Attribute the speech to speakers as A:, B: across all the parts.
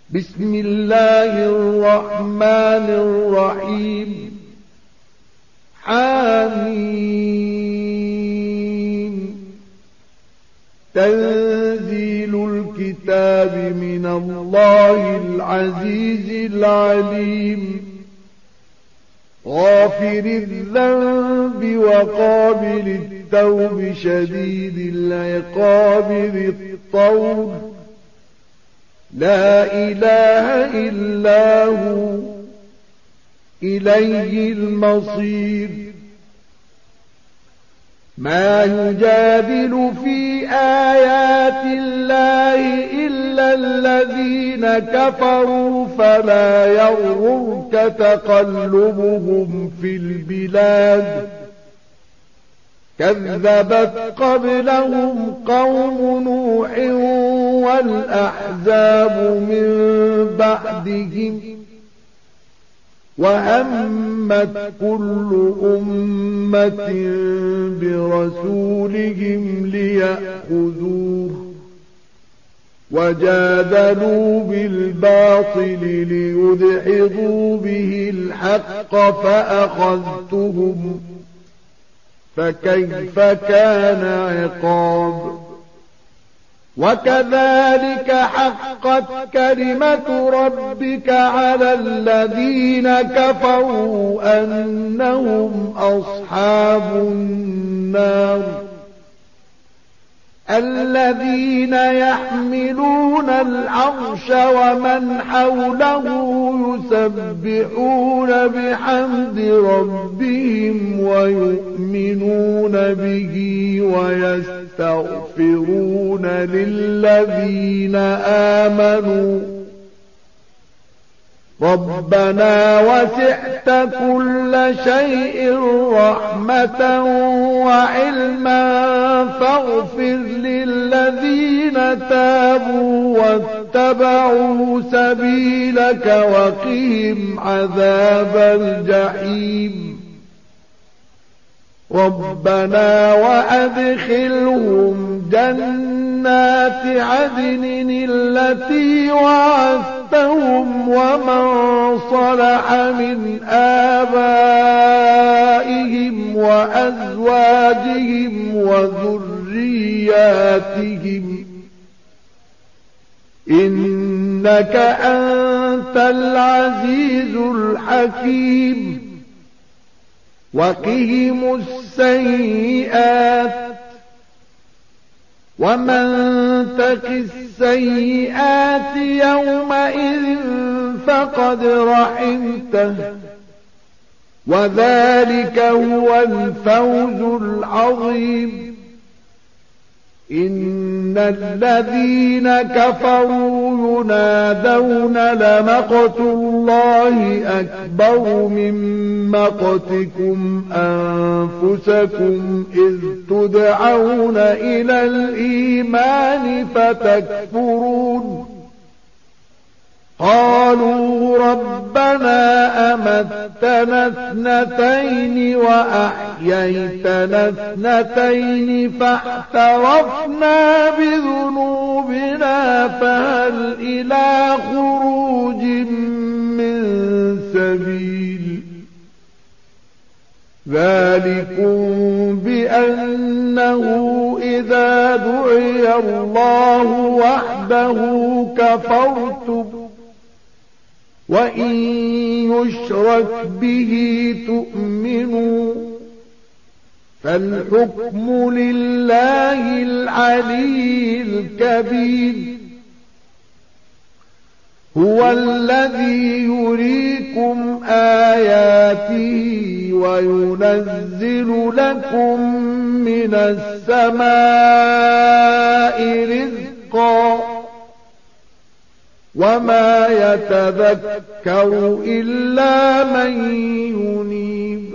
A: بسم الله الرحمن الرحيم. حميم. تنزيل الكتاب من الله العزيز العليم. غافر الذنب وقابل التوب شديد العقاب ذي الطول. لا إله إلا هو إليه المصير. ما يجادل في آيات الله إلا الذين كفروا فلا يغررك تقلبهم في البلاد. كذبت قبلهم قوم نوح والأحزاب من بعدهم وهمت كل أمة برسولهم ليأخذوه وجادلوا بالباطل ليدحضوا به الحق فأخذتهم فكيف كان عقاب. وكذلك حقت كلمة ربك على الذين كفروا أنهم أصحاب النار. الذين يحملون العرش ومن حوله يسبحون بحمد ربهم ويؤمنون به ويستغفرون للذين آمنوا ربنا وسعت كل شيء رحمة وعلما فاغفر للذين تابوا واتبعوا سبيلك وقهم عذاب الجحيم. ربنا وأدخلهم جنات عدن التي وعدتهم ومن صلح من آبائهم وأزواجهم وذرياتهم إنك أنت العزيز الحكيم. وقهم السيئات ومن تق السيئات يومئذ فقد رحمته وذلك هو الفوز العظيم. إن الذين كفروا ينادون لمقت الله أكبر من مقتكم أنفسكم إذ تدعون إلى الإيمان فتكفرون. قالوا ربنا أمتنا اثنتين وأحييتنا اثنتين فاعترفنا بذنوبنا فهل إلى خروج من سبيل. ذلكم بأنه إذا دعي الله وحده كفرتم وإن يشرك به تؤمنوا فالحكم لله العلي الكبير. هو الذي يريكم آياته وينزل لكم من السماء رزقا وما يتذكر إلا من ينيب.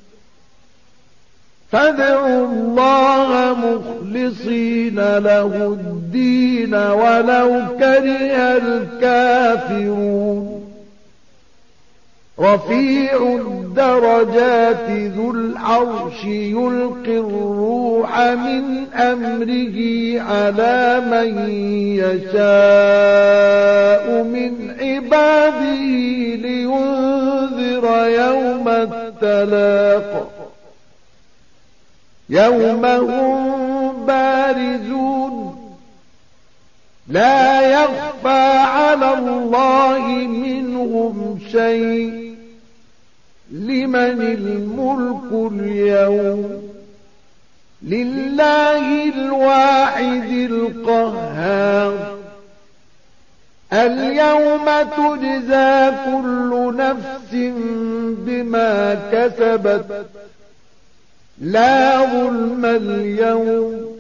A: فادعوا الله مخلصين له الدين ولو كره الكافرون. رفيع الدرجات ذو العرش يلقي الروح من أمره على من يشاء من يوم هم بارزون لا يخفى على الله منهم شيء لمن الملك اليوم لله الواحد القهار اليوم تجزى كل نفس بما كسبت لا ظلم اليوم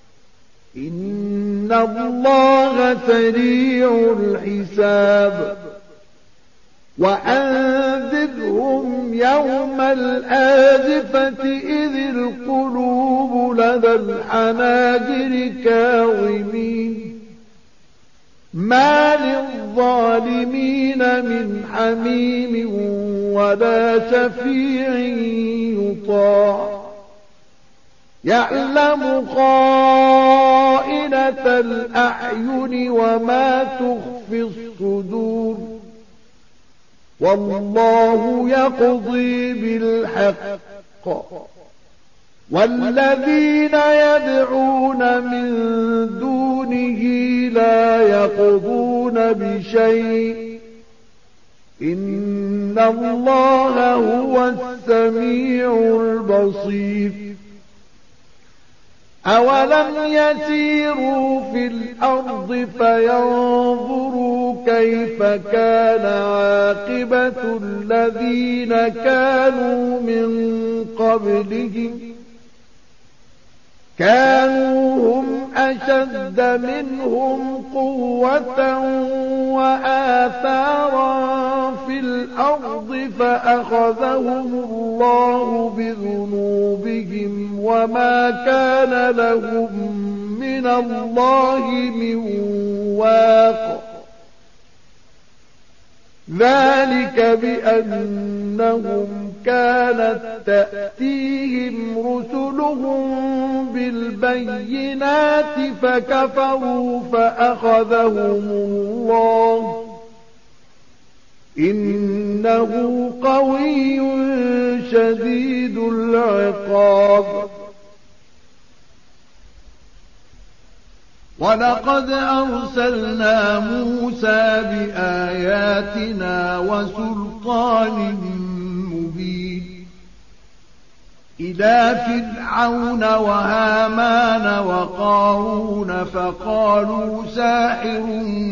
A: إن الله سريع الحساب وأنذرهم يوم الآزفة إذ القلوب لدى الحناجر كاظمين ما للظالمين من حميم ولا شفيع يطاع يعلم خائنة الأعين وما تخفي الصدور والله يقضي بالحق والذين يدعون من دونه لا يقضون بشيء إن الله هو السميع البصير أولم يسيروا في الأرض فينظروا كيف كان عاقبة الذين كانوا من قبلهم كانوا هم أشد منهم قوة وآثارا في الأرض فأخذهم الله بذنوبهم وما كان لهم من الله من واق ذلك بأنهم كانت تأتيهم رسلهم بالبينات فكفروا فأخذهم الله إنه قوي شديد العقاب ولقد أرسلنا موسى بآياتنا وسلطان مبين إلى فرعون وهامان وقارون فقالوا ساحر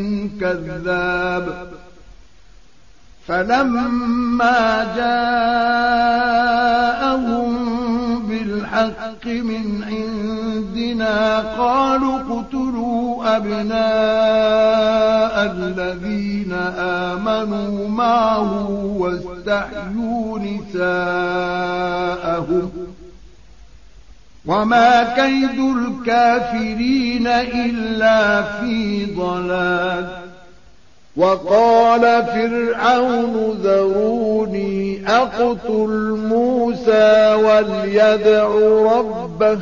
A: كذاب فلما جاءهم بالحق من عندنا قالوا اقتلوا أبناء الذين آمنوا معه واستحيوا نساءهم وما كيد الكافرين إلا في ضلال وقال فرعون ذروني أقتل موسى وليدع ربه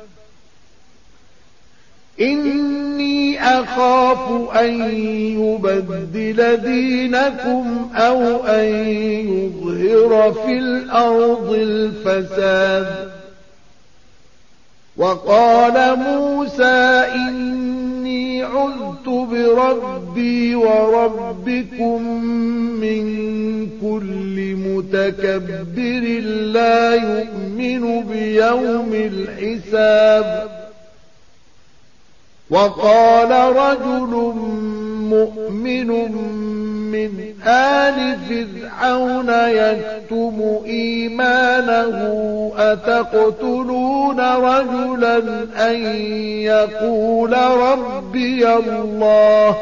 A: إني أخاف أن يبدل دينكم أو أن يظهر في الأرض الفساد وقال موسى إني عذت بربي وربكم من كل متكبر لا يؤمن بيوم الحساب وقال رجل مؤمن من آل فرعون يكتم إيمانه أتقتلون رجلا أن يقول ربي الله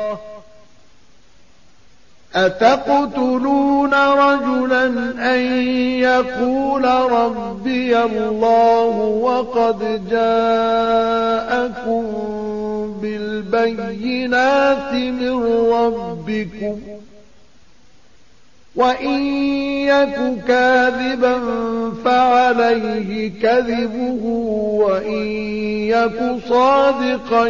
A: وقد جاءكم بالبينات من ربكم وإن يك كاذبا فعليه كذبه وإن يك صادقا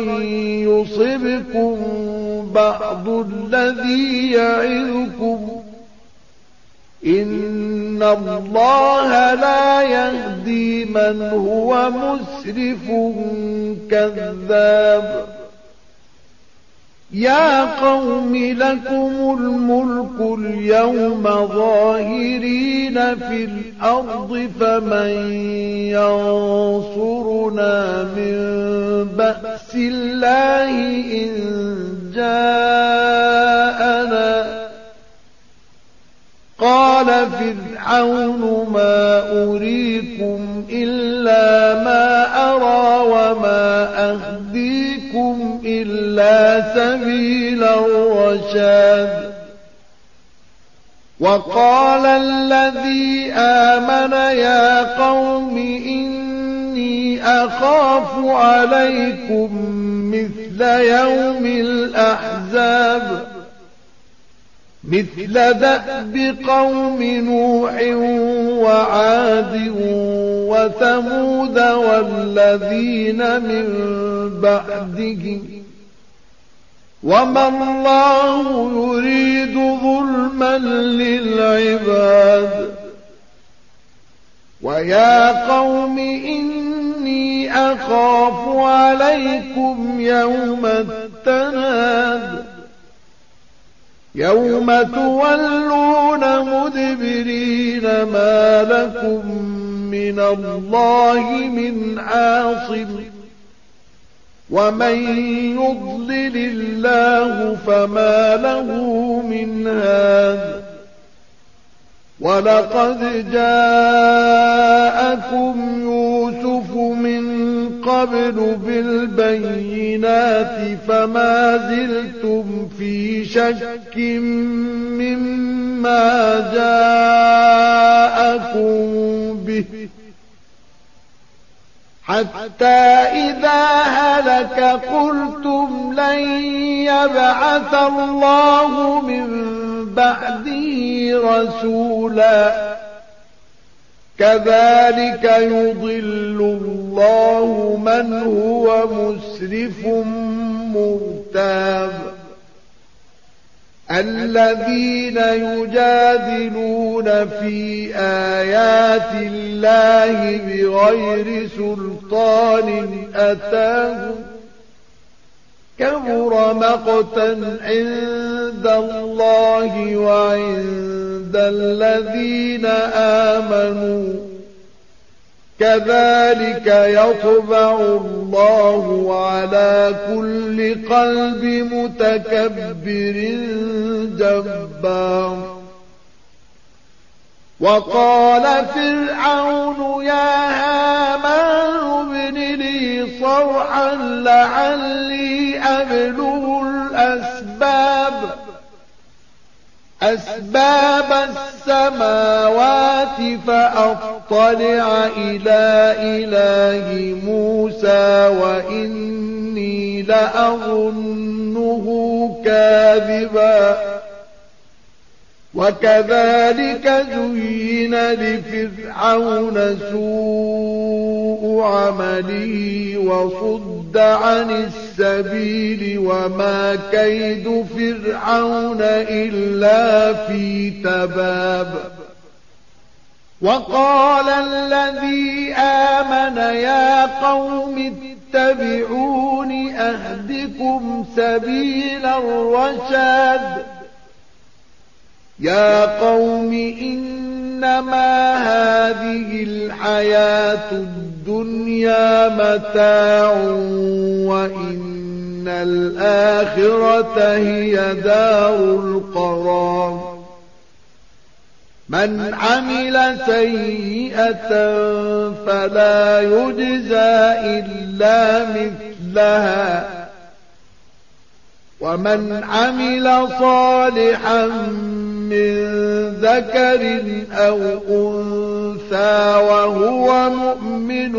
A: يصبكم بعض الذي يعظكم إن الله لا يهدي من هو مسرف كذاب يا قوم لكم الملك اليوم ظاهرين في الأرض فمن ينصرنا من بأس الله إن جاءنا قال فرعون ما أريكم إلا ما أرى وما أهديكم إلا سبيل الرشاد وقال الذي آمن يا قوم إني أخاف عليكم مثل يوم الأحزاب مثل دأب قوم نوح وعاد وثمود والذين من بعدهم وما الله يريد ظلما للعباد ويا قوم إني أخاف عليكم يوم التناد يوم تولون مدبرين ما لكم من الله من عاصم ومن يضلل الله فما له من هاد ولقد جاءكم يوسف من قبل بالبينات فما زلتم في شك مما جاءكم به حتى إذا هلك قلتم لن يبعث الله من بعده رسولا كذلك يضل الله من هو مسرف مرتاب الذين يجادلون في آيات الله بغير سلطان أتاهم كبر مقتا عند الله وعند الذين آمنوا كذلك يطبع الله على كل قلب متكبر جبار وقال فرعون يا هامان ابن لي صرحا لعلي أبلغ أسباب السماوات فأطلع إلى إله موسى وإني لأظنه كاذبا وكذلك زين لفرعون سوء عمله وصد عن السبيل وما كيد فرعون إلا في تباب وقال الذي آمن يا قوم اتبعون أهدكم سبيل الرشاد يا قوم إنما هذه الحياة الدنيا متاع وإن الآخرة هي دار القرار من عمل سيئة فلا يجزى إلا مثلها ومن عمل صالحا من ذكر أو أنثى وهو مؤمن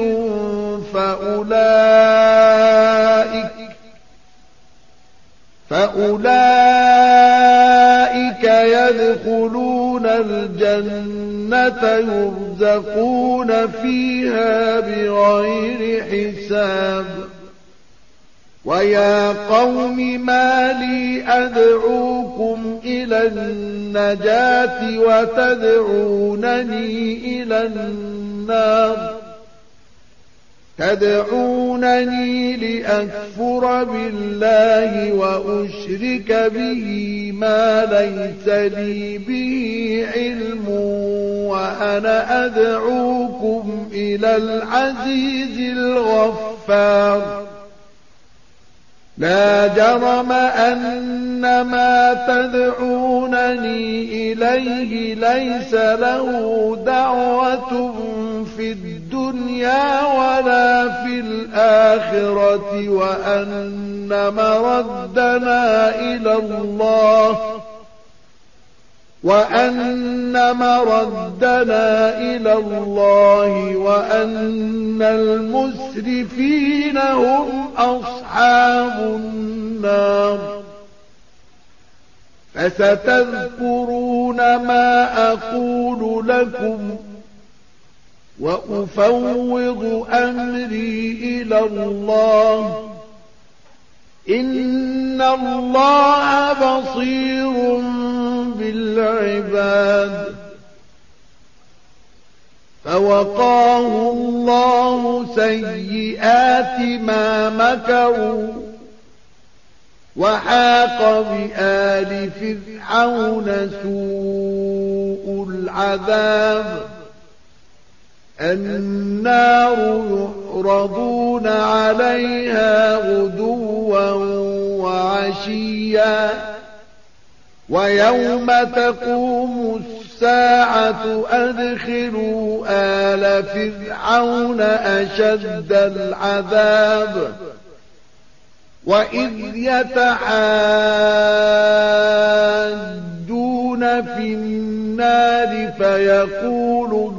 A: فأولئك يدخلون الجنة يرزقون فيها بغير حساب ويا قوم ما لي أدعوكم إلى إلى النجاة وتدعونني إلى النار، تدعونني لأكفر بالله وأشرك به ما ليس لي به علم، وأنا أدعوكم إلى العزيز الغفار. لا جرم أن ما تدعونني إليه ليس له دعوة في الدنيا ولا في الآخرة، وأن مردنا إلى الله وأن المسرفين هم أصحاب النار. فستذكرون ما أقول لكم وأفوض أمري إلى الله، إن الله بصير بالعباد. فوقاه الله سيئات ما مكروا، وحاق بآل فرعون سوء العذاب. النار يعرضون عليها غدوا وعشيا، ويوم تقوم الساعة أدخلوا آل فرعون أشد العذاب. وإذ يتحاجون في النار فيقول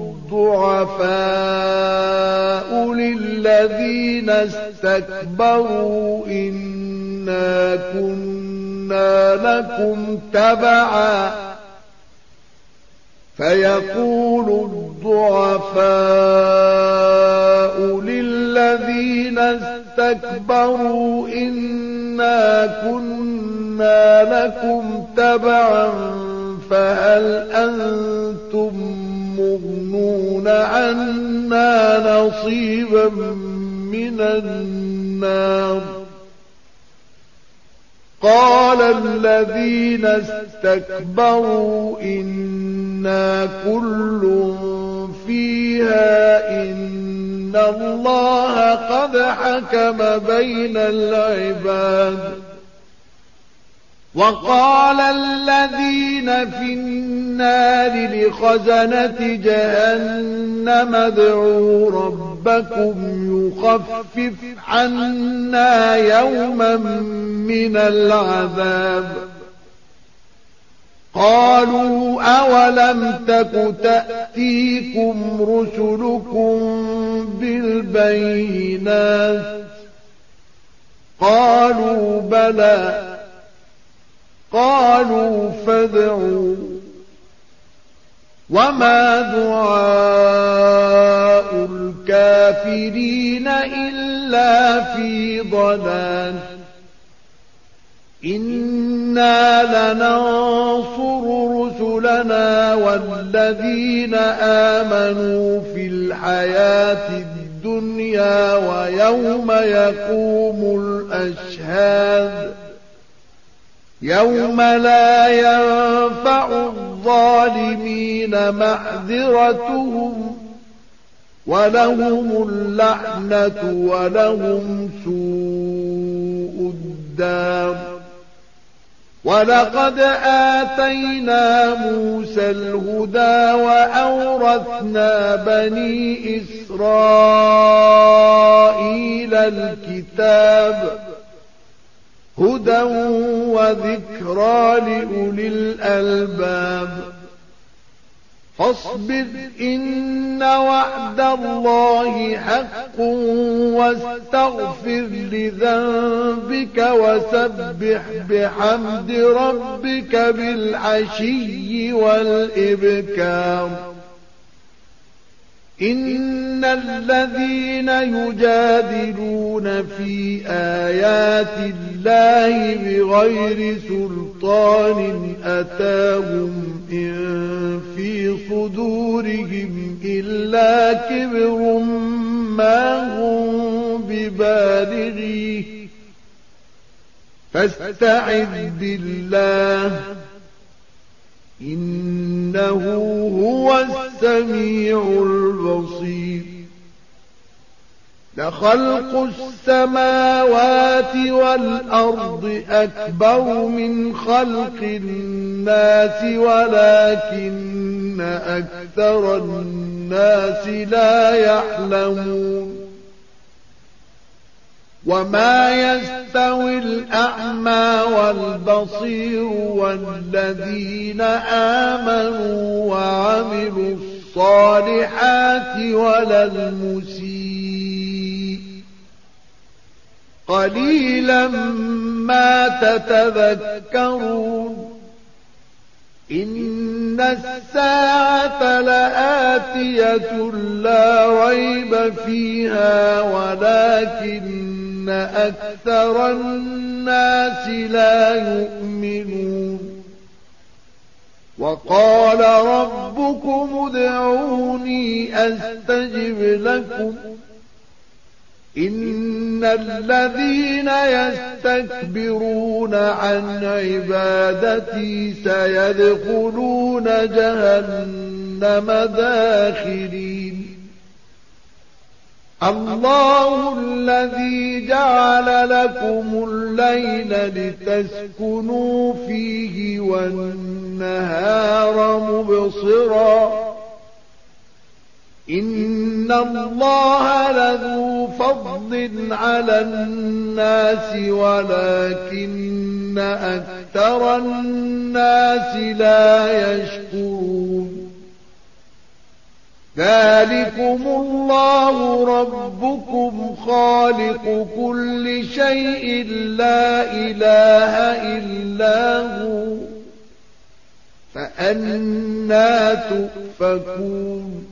A: الضعفاء للذين استكبروا إنا كنا لكم تبعا، فيقول الضعفاء للذين استكبروا إنا كنا لكم تبعا فهل أنتم مغنون عنا نصيبا من النار؟ قال الذين استكبروا إنا كل فيها إن الله قد حكم بين العباد. وقال الذين في النار لخزنة جهنم ادعوا ربكم يخفف عنا يوما من العذاب. قالوا أولم تك تأتيكم رسلكم بالبينات؟ قالوا بلى. قالوا فادعوا. وما دعاء الكافرين إلا في ضلال. إنا لننصر رسلنا والذين آمنوا في الحياة الدنيا ويوم يقوم الأشهاد، يوم لا ينفع الظالمين معذرتهم ولهم اللعنة ولهم سوء الدار. ولقد آتينا موسى الهدى وأورثنا بني إسرائيل الكتاب هدى وذكرى لأولي الألباب. فاصبر إن وعد الله حق واستغفر لذنبك وسبح بحمد ربك بالعشي والإبكار. إن الذين يجادلون في آيات الله بغير سلطان أتاهم إن في صدورهم إلا كبر ما هم ببالغيه فاستعذ بالله إنه هو السميع البصير لخلق السماوات والأرض أكبر من خلق الناس ولكن أكثر الناس لا يعلمون وما يستوي الأعمى والبصير والذين آمنوا وعملوا الصالحات ولا المسيء قليلا ما تتذكرون إن الساعة لآتية لا ريب فيها ولكن أكثر الناس لا يؤمنون وقال ربكم ادعوني أستجب لكم إن الذين يستكبرون عن عبادتي سيدخلون جهنم داخرين الله الذي جعل لكم الليل لتسكنوا فيه والنهار مبصرا إن الله لذو فضل على الناس ولكن أكثر الناس لا يشكرون ذلكم الله ربكم خالق كل شيء لا إله إلا هو فأنى تؤفكون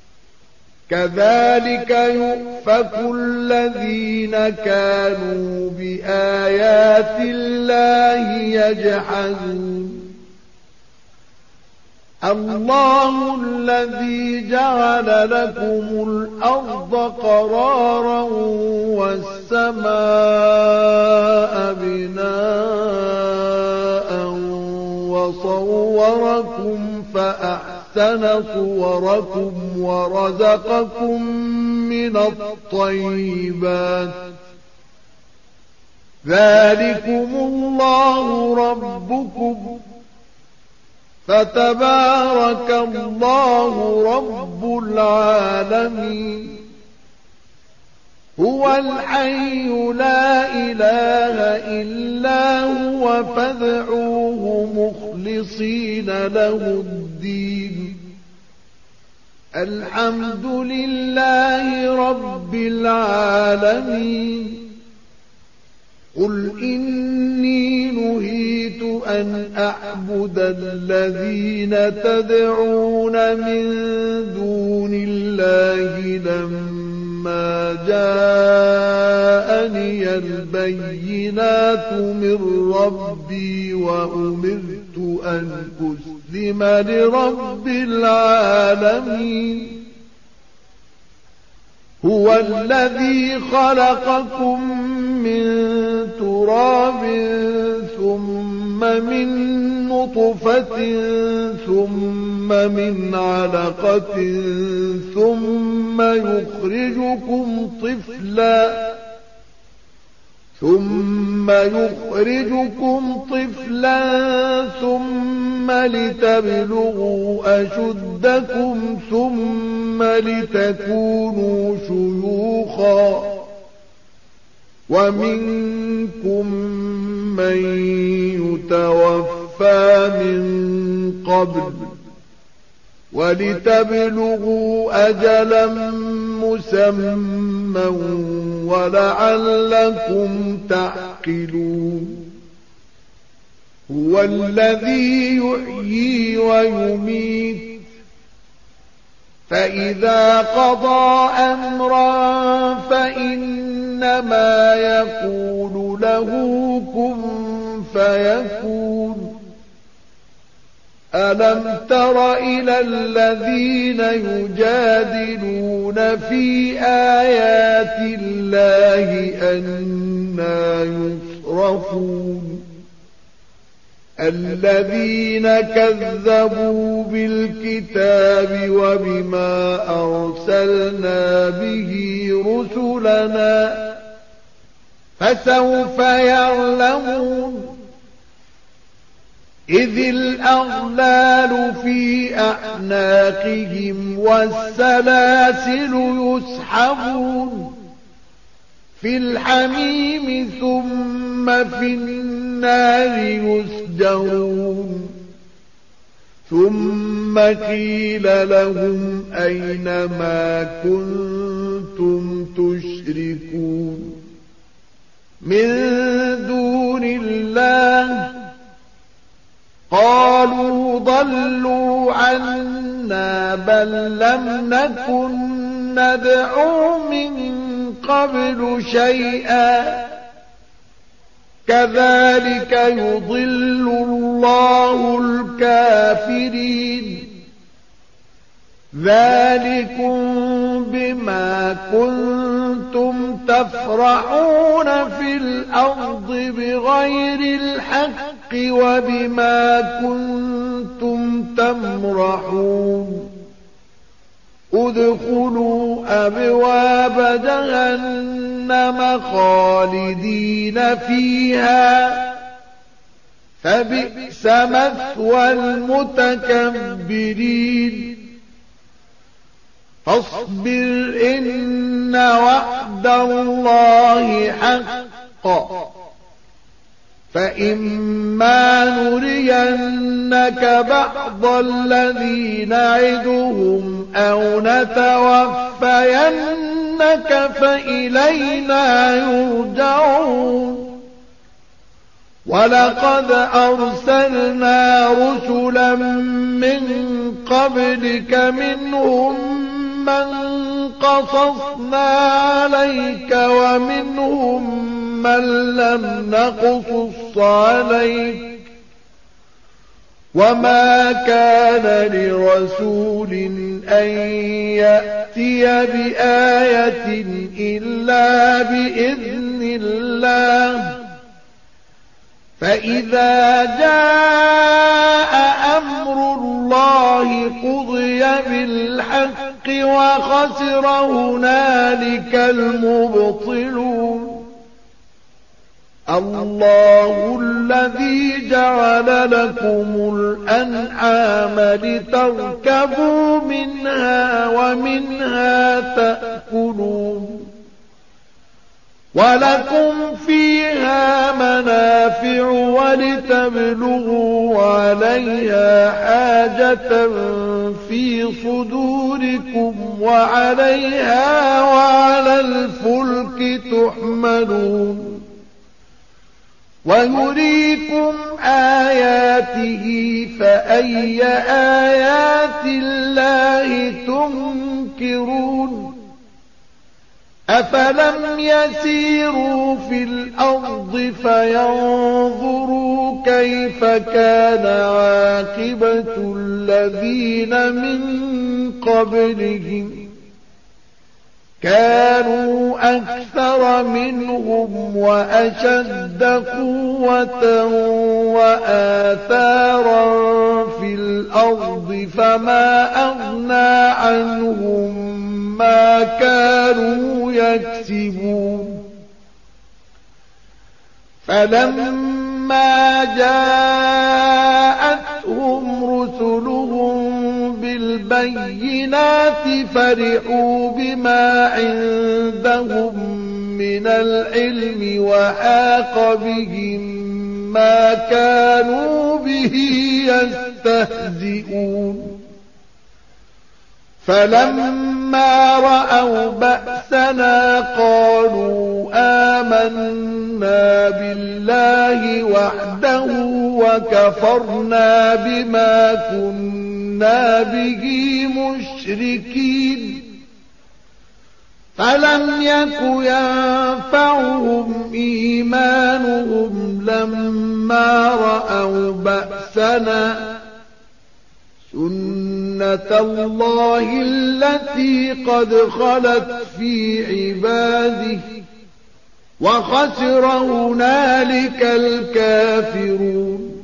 A: كذلك يؤفك الذين كانوا بآيات الله يجحدون الله الذي جعل لكم الأرض قرارا والسماء بناء وصوركم فأحسن صوركم ورزقكم من الطيبات ذلكم الله ربكم فتبارك الله رب العالمين هو الحي لا إله إلا هو فادعوه مخلصين له الدين الحمد لله رب العالمين قل إني نهيت أن أعبد الذين تدعون من دون الله لما جاءني البينات من ربي وأمرت أن أسلم لرب العالمين هو الذي خلقكم من تراب ثم من نطفة ثم من علقة ثم يخرجكم طفلا ثم لتبلغوا أشدكم ثم لتكونوا شيوخا ومنكم من يتوفى من قبل ولتبلغوا أجلا مسمى ولعلكم تعقلون هو الذي يحيي ويميت فإذا قضى أمرا فإنما يقول له كن فيكون. ألم تر إلى الذين يجادلون في آيات الله أنى يصرفون الذين كذبوا بالكتاب وبما أرسلنا به رسلنا فسوف يعلمون إذ الأغلال في أعناقهم والسلاسل يسحبون في الحميم ثم في النار يسجرون ثم قيل لهم أين ما كنتم تشركون من دون الله قالوا ضلوا عنا بل لم نكن ندعو من قبل شيئا كذلك يضل الله الكافرين ذلكم بما كنتم تفرحون في الأرض بغير الحق وبما كنتم تمرحون ادخلوا أبواب جهنم خالدين فيها فبئس مثوى المتكبرين فاصبر إن وعد الله حق فإما نرينك بعض الذي نعدهم أو نتوفينك فإلينا يرجعون ولقد أرسلنا رسلا من قبلك منهم من قصصنا عليك ومنهم من لم نقصص عليك وما كان لرسول أن يأتي بآية إلا بإذن الله فإذا جاء أمر الله قضي بالحق وخسر هنالك المبطلون الله الذي جعل لكم الأنعام لتركبوا منها ومنها تأكلون ولكم فيها منافع ولتبلغوا عليها حاجة في صدوركم وعليها وعلى الفلك تحملون ويريكم آياته فأي آيات الله تنكرون أفلم يسيروا في الأرض فينظروا كيف كان عاقبة الذين من قبلهم كانوا أكثر منهم وأشد قوة وآثارا في الأرض فما أغنى عنهم ما كانوا يكسبون فلما جاءتهم رسلهم بالبينات فرحوا بما عندهم من العلم وحاق بهم ما كانوا به يستهزئون فلما رأوا بأسنا قالوا آمنا بالله وحده وكفرنا بما كنا كنا به مشركين فلم يك ينفعهم إيمانهم لما رأوا بأسنا سنة الله التي قد خلت في عباده وخسر هنالك الكافرون